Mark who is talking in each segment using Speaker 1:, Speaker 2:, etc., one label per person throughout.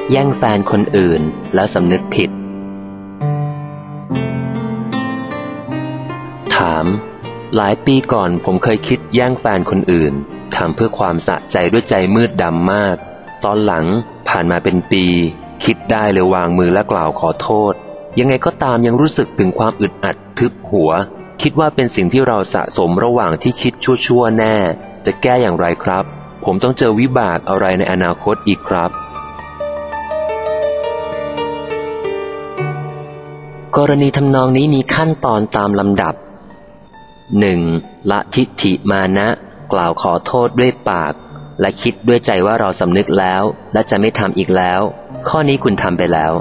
Speaker 1: แย่งแฟนคนอื่นแล้วสำนึกผิดถามหลายปีก่อนผมเคยคิดแย่งแฟนคนอื่นทำเพื่อความสะใจด้วยใจมืดดำมากตอนหลังผ่านมาเป็นปีคิดได้เลยวางมือและกล่าวขอโทษยังไงก็ตามยังรู้สึกถึงความอึดอัดทึบหัวคิดว่าเป็นสิ่งที่เราสะสมระหว่างที่คิดชั่วๆแน่จะแก้อย่างไรครับผมต้องเจอวิบากอะไรในอนาคตอีกครับกรณีทำนองนี้มีขั้นตอนตามลำดับ 1. ละทิฏฐิมานะกล่าวขอโทษด้วยปากและคิดด้วยใจว่าเราสำนึกแล้วและจะไม่ทำอีกแล้วข้อนี้คุณทำไปแล้ว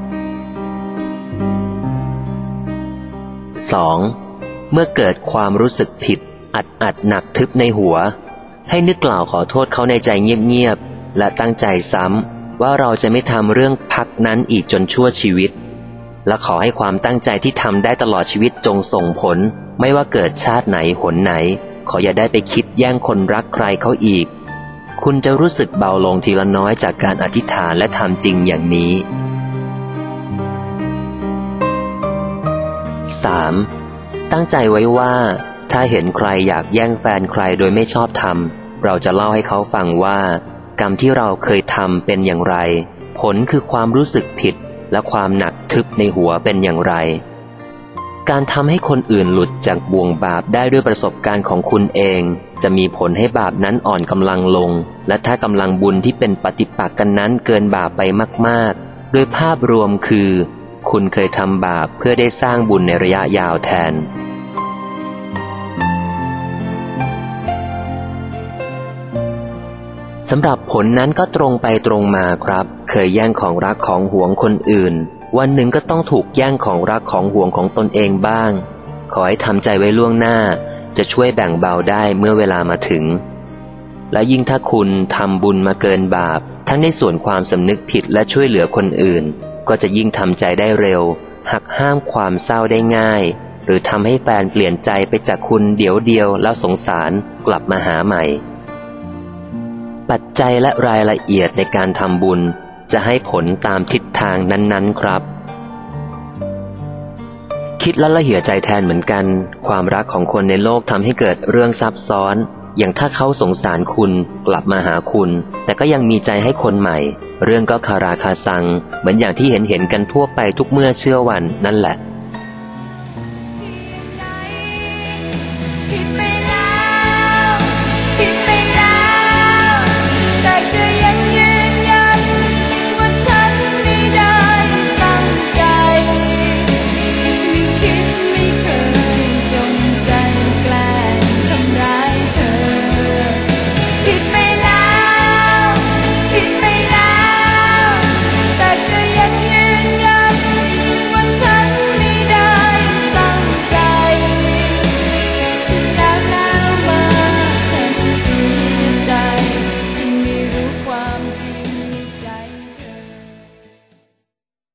Speaker 1: 2. เมื่อเกิดความรู้สึกผิดอัดหนักทึบในหัวให้นึกกล่าวขอโทษเขาในใจเงียบๆและตั้งใจซ้ำว่าเราจะไม่ทำเรื่องพักนั้นอีกจนชั่วชีวิตและขอให้ความตั้งใจที่ทำได้ตลอดชีวิตจงส่งผลไม่ว่าเกิดชาติไหนหนไหนขออย่าได้ไปคิดแย่งคนรักใครเขาอีกคุณจะรู้สึกเบาลงทีละน้อยจากการอธิษฐานและทำจริงอย่างนี้ 3. ตั้งใจไว้ว่าถ้าเห็นใครอยากแย่งแฟนใครโดยไม่ชอบธรรมเราจะเล่าให้เขาฟังว่ากรรมที่เราเคยทำเป็นอย่างไรผลคือความรู้สึกผิดและความหนักทึบในหัวเป็นอย่างไรการทำให้คนอื่นหลุดจากบ่วงบาปได้ด้วยประสบการณ์ของคุณเองจะมีผลให้บาปนั้นอ่อนกำลังลงและถ้ากำลังบุญที่เป็นปฏิปักษ์กันนั้นเกินบาปไปมากๆโดยภาพรวมคือคุณเคยทำบาปเพื่อได้สร้างบุญในระยะยาวแทนสำหรับผลนั้นก็ตรงไปตรงมาครับเคยแย่งของรักของหวงคนอื่นวันหนึ่งก็ต้องถูกแย่งของรักของหวงของตนเองบ้างขอให้ทำใจไว้ล่วงหน้าจะช่วยแบ่งเบาได้เมื่อเวลามาถึงและยิ่งถ้าคุณทำบุญมาเกินบาปทั้งในส่วนความสำนึกผิดและช่วยเหลือคนอื่นก็จะยิ่งทำใจได้เร็วหักห้ามความเศร้าได้ง่ายหรือทำให้แฟนเปลี่ยนใจไปจากคุณเดี๋ยวเดียวแล้วสงสารกลับมาหาใหม่ปัจจัยและรายละเอียดในการทำบุญจะให้ผลตามทิศทางนั้นๆครับคิดแล้วละเหี่ยใจแทนเหมือนกันความรักของคนในโลกทำให้เกิดเรื่องซับซ้อนอย่างถ้าเขาสงสารคุณกลับมาหาคุณแต่ก็ยังมีใจให้คนใหม่เรื่องก็คาราคาซังเหมือนอย่างที่เห็นกันทั่วไปทุกเมื่อเชื่อวันนั่นแหละ